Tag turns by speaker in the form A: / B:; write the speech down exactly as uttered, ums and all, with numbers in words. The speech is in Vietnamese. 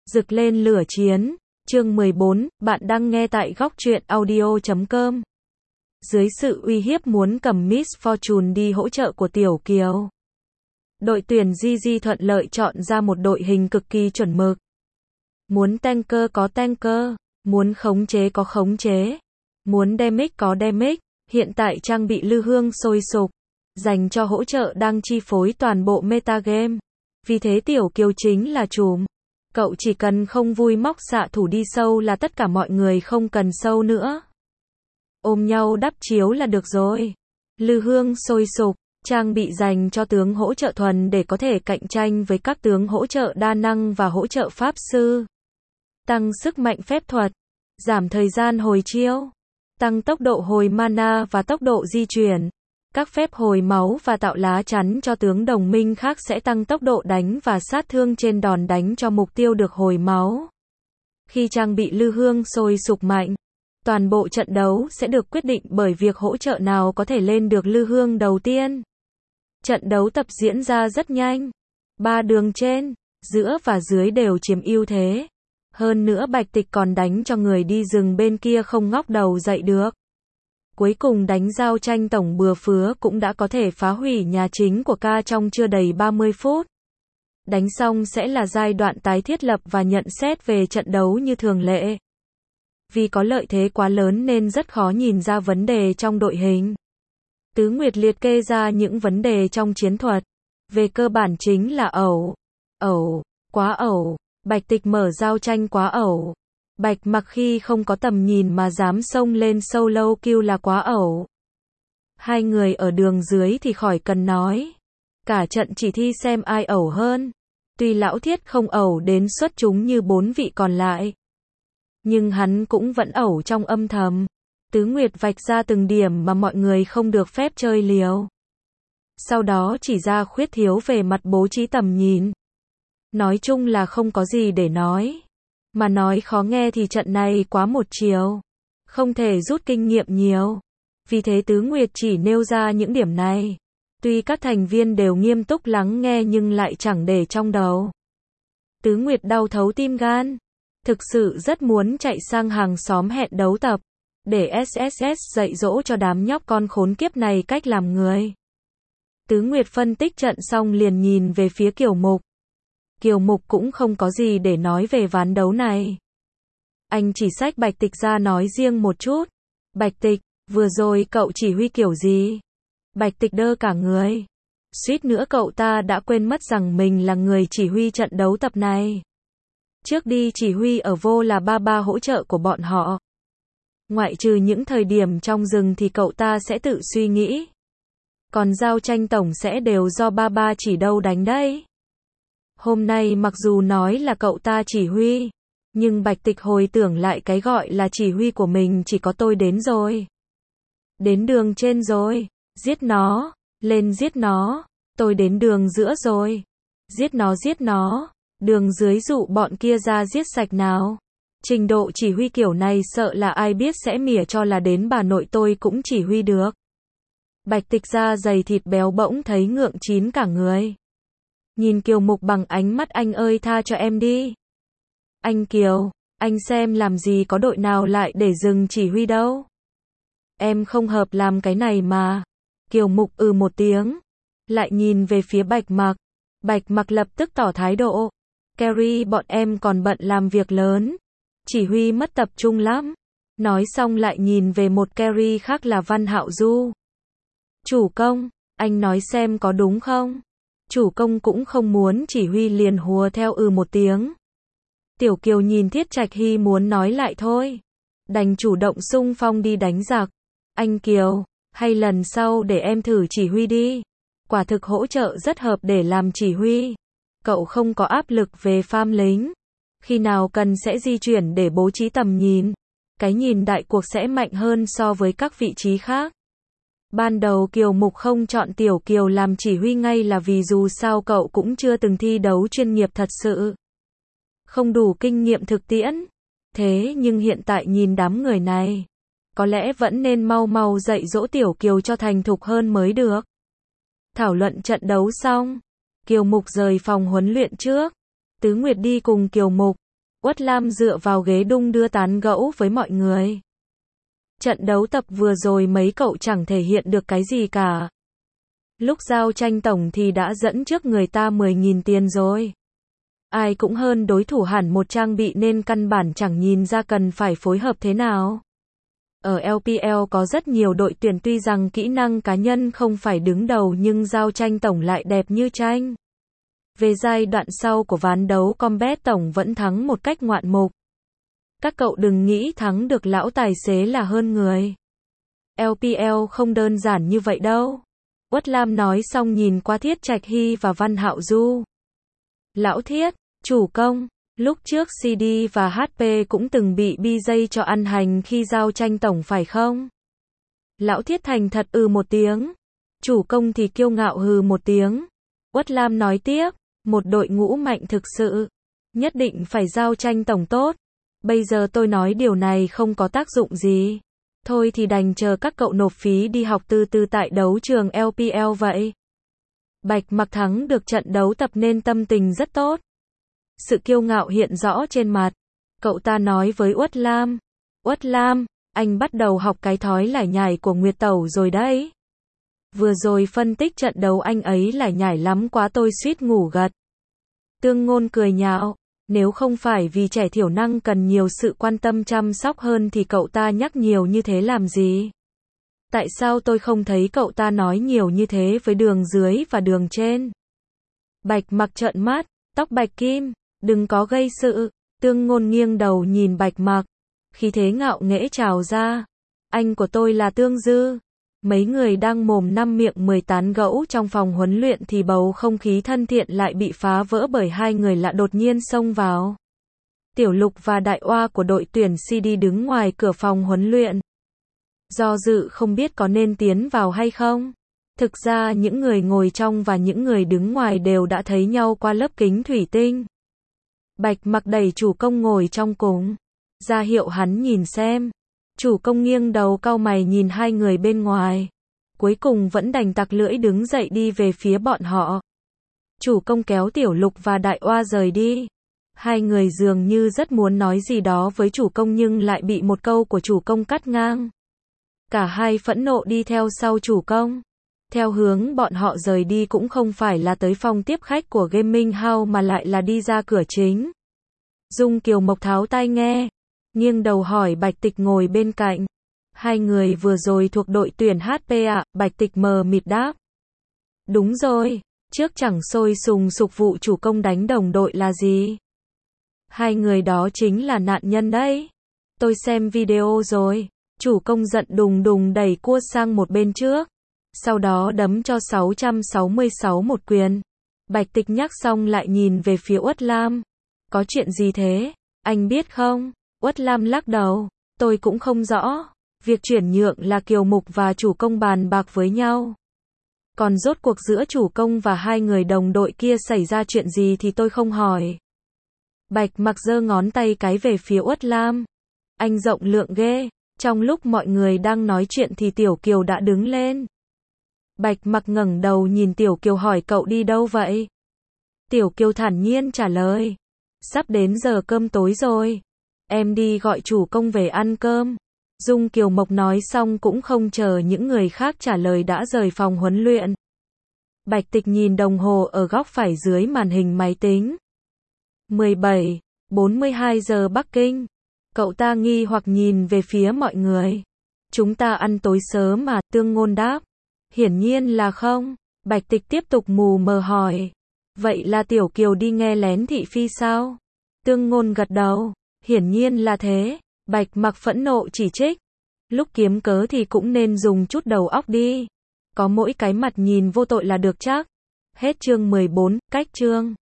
A: Rực lên lửa chiến. Chương mười bốn, bạn đang nghe tại góc truyện audio chấm com. Dưới sự uy hiếp muốn cầm Miss Fortune đi hỗ trợ của Tiểu Kiều, đội tuyển Gigi thuận lợi chọn ra một đội hình cực kỳ chuẩn mực. Muốn tanker có tanker, muốn khống chế có khống chế, muốn damage có damage. Hiện tại trang bị lư hương sôi sục, dành cho hỗ trợ đang chi phối toàn bộ metagame. Vì thế Tiểu Kiều chính là trùm. Cậu chỉ cần không vui móc xạ thủ đi sâu là tất cả mọi người không cần sâu nữa. Ôm nhau đắp chiếu là được rồi. Lư hương sôi sục, trang bị dành cho tướng hỗ trợ thuần để có thể cạnh tranh với các tướng hỗ trợ đa năng và hỗ trợ pháp sư. Tăng sức mạnh phép thuật, giảm thời gian hồi chiêu, tăng tốc độ hồi mana và tốc độ di chuyển. Các phép hồi máu và tạo lá chắn cho tướng đồng minh khác sẽ tăng tốc độ đánh và sát thương trên đòn đánh cho mục tiêu được hồi máu. Khi trang bị lư hương sôi sục mạnh, toàn bộ trận đấu sẽ được quyết định bởi việc hỗ trợ nào có thể lên được lư hương đầu tiên. Trận đấu tập diễn ra rất nhanh. Ba đường trên, giữa và dưới đều chiếm ưu thế. Hơn nữa Bạch Tịch còn đánh cho người đi rừng bên kia không ngóc đầu dậy được. Cuối cùng đánh giao tranh tổng bừa phứa cũng đã có thể phá hủy nhà chính của ca trong chưa đầy ba mươi phút. Đánh xong sẽ là giai đoạn tái thiết lập và nhận xét về trận đấu như thường lệ. Vì có lợi thế quá lớn nên rất khó nhìn ra vấn đề trong đội hình. Tứ Nguyệt liệt kê ra những vấn đề trong chiến thuật. Về cơ bản chính là ẩu, ẩu, quá ẩu. Bạch Tịch mở giao tranh quá ẩu. Bạch Mặc khi không có tầm nhìn mà dám xông lên solo kill là quá ẩu. Hai người ở đường dưới thì khỏi cần nói. Cả trận chỉ thi xem ai ẩu hơn. Tuy Lão Thiết không ẩu đến xuất chúng như bốn vị còn lại, nhưng hắn cũng vẫn ẩu trong âm thầm. Tứ Nguyệt vạch ra từng điểm mà mọi người không được phép chơi liều. Sau đó chỉ ra khuyết thiếu về mặt bố trí tầm nhìn. Nói chung là không có gì để nói. Mà nói khó nghe thì trận này quá một chiều. Không thể rút kinh nghiệm nhiều. Vì thế Tứ Nguyệt chỉ nêu ra những điểm này. Tuy các thành viên đều nghiêm túc lắng nghe nhưng lại chẳng để trong đầu. Tứ Nguyệt đau thấu tim gan. Thực sự rất muốn chạy sang hàng xóm hẹn đấu tập. Để ét ét ét dạy dỗ cho đám nhóc con khốn kiếp này cách làm người. Tứ Nguyệt phân tích trận xong liền nhìn về phía Kiều Mục. Kiều Mục cũng không có gì để nói về ván đấu này. Anh chỉ xách Bạch Tịch ra nói riêng một chút. Bạch Tịch, vừa rồi cậu chỉ huy kiểu gì? Bạch Tịch đơ cả người. Suýt nữa cậu ta đã quên mất rằng mình là người chỉ huy trận đấu tập này. Trước đi chỉ huy ở vô là ba ba hỗ trợ của bọn họ. Ngoại trừ những thời điểm trong rừng thì cậu ta sẽ tự suy nghĩ. Còn giao tranh tổng sẽ đều do ba ba chỉ đâu đánh đấy. Hôm nay mặc dù nói là cậu ta chỉ huy, nhưng Bạch Tịch hồi tưởng lại cái gọi là chỉ huy của mình chỉ có tôi đến rồi. Đến đường trên rồi, giết nó, lên giết nó, tôi đến đường giữa rồi. Giết nó giết nó, đường dưới dụ bọn kia ra giết sạch nào. Trình độ chỉ huy kiểu này sợ là ai biết sẽ mỉa cho là đến bà nội tôi cũng chỉ huy được. Bạch Tịch da dày thịt béo bỗng thấy ngượng chín cả người. Nhìn Kiều Mục bằng ánh mắt anh ơi tha cho em đi. Anh Kiều, anh xem làm gì có đội nào lại để dừng chỉ huy đâu. Em không hợp làm cái này mà. Kiều Mục ừ một tiếng. Lại nhìn về phía Bạch Mặc. Bạch Mặc lập tức tỏ thái độ. Carry bọn em còn bận làm việc lớn. Chỉ huy mất tập trung lắm. Nói xong lại nhìn về một carry khác là Văn Hạo Du. Chủ công, anh nói xem có đúng không? Chủ công cũng không muốn chỉ huy liền hùa theo ừ một tiếng. Tiểu Kiều nhìn Thiết Trạch Hy muốn nói lại thôi. Đành chủ động xung phong đi đánh giặc. Anh Kiều, hay lần sau để em thử chỉ huy đi. Quả thực hỗ trợ rất hợp để làm chỉ huy. Cậu không có áp lực về farm lính. Khi nào cần sẽ di chuyển để bố trí tầm nhìn. Cái nhìn đại cuộc sẽ mạnh hơn so với các vị trí khác. Ban đầu Kiều Mục không chọn Tiểu Kiều làm chỉ huy ngay là vì dù sao cậu cũng chưa từng thi đấu chuyên nghiệp thật sự. Không đủ kinh nghiệm thực tiễn. Thế nhưng hiện tại nhìn đám người này, có lẽ vẫn nên mau mau dạy dỗ Tiểu Kiều cho thành thục hơn mới được. Thảo luận trận đấu xong, Kiều Mục rời phòng huấn luyện trước. Tứ Nguyệt đi cùng Kiều Mục. Uất Lam dựa vào ghế đung đưa tán gẫu với mọi người. Trận đấu tập vừa rồi mấy cậu chẳng thể hiện được cái gì cả. Lúc giao tranh tổng thì đã dẫn trước người ta mười nghìn tiền rồi. Ai cũng hơn đối thủ hẳn một trang bị nên căn bản chẳng nhìn ra cần phải phối hợp thế nào. Ở lờ pê lờ có rất nhiều đội tuyển tuy rằng kỹ năng cá nhân không phải đứng đầu nhưng giao tranh tổng lại đẹp như tranh. Về giai đoạn sau của ván đấu combat tổng vẫn thắng một cách ngoạn mục. Các cậu đừng nghĩ thắng được lão tài xế là hơn người. lờ pê lờ không đơn giản như vậy đâu. Uất Lam nói xong nhìn qua Thiết Trạch Hy và Văn Hạo Du. Lão Thiết, chủ công, lúc trước xê đê và hát pê cũng từng bị bê jay cho ăn hành khi giao tranh tổng phải không? Lão Thiết thành thật ừ một tiếng. Chủ công thì kiêu ngạo hừ một tiếng. Uất Lam nói tiếp, một đội ngũ mạnh thực sự, nhất định phải giao tranh tổng tốt. Bây giờ tôi nói điều này không có tác dụng gì. Thôi thì đành chờ các cậu nộp phí đi học từ từ tại đấu trường lờ pê lờ vậy. Bạch Mặc thắng được trận đấu tập nên tâm tình rất tốt. Sự kiêu ngạo hiện rõ trên mặt. Cậu ta nói với Uất Lam. Uất Lam, anh bắt đầu học cái thói lải nhải của Nguyệt Tẩu rồi đấy. Vừa rồi phân tích trận đấu anh ấy lải nhải lắm quá tôi suýt ngủ gật. Tương Ngôn cười nhạo. Nếu không phải vì trẻ thiểu năng cần nhiều sự quan tâm chăm sóc hơn thì cậu ta nhắc nhiều như thế làm gì? Tại sao tôi không thấy cậu ta nói nhiều như thế với đường dưới và đường trên? Bạch Mặc trợn mắt, tóc bạch kim, đừng có gây sự. Tương Ngôn nghiêng đầu nhìn Bạch Mặc, khí thế ngạo nghễ trào ra. Anh của tôi là Tương Dư. Mấy người đang mồm năm miệng mười tán gẫu trong phòng huấn luyện thì bầu không khí thân thiện lại bị phá vỡ bởi hai người lạ đột nhiên xông vào. Tiểu Lục và Đại Oa của đội tuyển xê đê đứng ngoài cửa phòng huấn luyện. Do dự không biết có nên tiến vào hay không. Thực ra những người ngồi trong và những người đứng ngoài đều đã thấy nhau qua lớp kính thủy tinh. Bạch Mặc đẩy chủ công ngồi trong cùng, ra hiệu hắn nhìn xem. Chủ công nghiêng đầu cau mày nhìn hai người bên ngoài. Cuối cùng vẫn đành tặc lưỡi đứng dậy đi về phía bọn họ. Chủ công kéo Tiểu Lục và Đại Oa rời đi. Hai người dường như rất muốn nói gì đó với chủ công nhưng lại bị một câu của chủ công cắt ngang. Cả hai phẫn nộ đi theo sau chủ công. Theo hướng bọn họ rời đi cũng không phải là tới phòng tiếp khách của Gaming House mà lại là đi ra cửa chính. Dung Kiều Mộc tháo tai nghe, nghiêng đầu hỏi Bạch Tịch ngồi bên cạnh. Hai người vừa rồi thuộc đội tuyển hát pê ạ, à? Bạch Tịch mờ mịt đáp. Đúng rồi, trước chẳng sôi sùng sục vụ chủ công đánh đồng đội là gì. Hai người đó chính là nạn nhân đấy. Tôi xem video rồi, chủ công giận đùng đùng đẩy cua sang một bên trước. Sau đó đấm cho sáu trăm sáu mươi sáu một quyền. Bạch Tịch nhắc xong lại nhìn về phía Uất Lam. Có chuyện gì thế, anh biết không? Uất Lam lắc đầu, tôi cũng không rõ. Việc chuyển nhượng là Kiều Mục và chủ công bàn bạc với nhau. Còn rốt cuộc giữa chủ công và hai người đồng đội kia xảy ra chuyện gì thì tôi không hỏi. Bạch Mặc giơ ngón tay cái về phía Uất Lam. Anh rộng lượng ghê. Trong lúc mọi người đang nói chuyện thì Tiểu Kiều đã đứng lên. Bạch Mặc ngẩng đầu nhìn Tiểu Kiều hỏi cậu đi đâu vậy? Tiểu Kiều thản nhiên trả lời. Sắp đến giờ cơm tối rồi. Em đi gọi chủ công về ăn cơm. Dung Kiều Mộc nói xong cũng không chờ những người khác trả lời đã rời phòng huấn luyện. Bạch Tịch nhìn đồng hồ ở góc phải dưới màn hình máy tính. mười bảy, bốn mươi hai giờ Bắc Kinh. Cậu ta nghi hoặc nhìn về phía mọi người. Chúng ta ăn tối sớm mà, Tương Ngôn đáp. Hiển nhiên là không. Bạch Tịch tiếp tục mù mờ hỏi. Vậy là Tiểu Kiều đi nghe lén thị phi sao? Tương Ngôn gật đầu. Hiển nhiên là thế. Bạch Mặc phẫn nộ chỉ trích. Lúc kiếm cớ thì cũng nên dùng chút đầu óc đi. Có mỗi cái mặt nhìn vô tội là được chắc. Hết chương mười bốn, cách chương.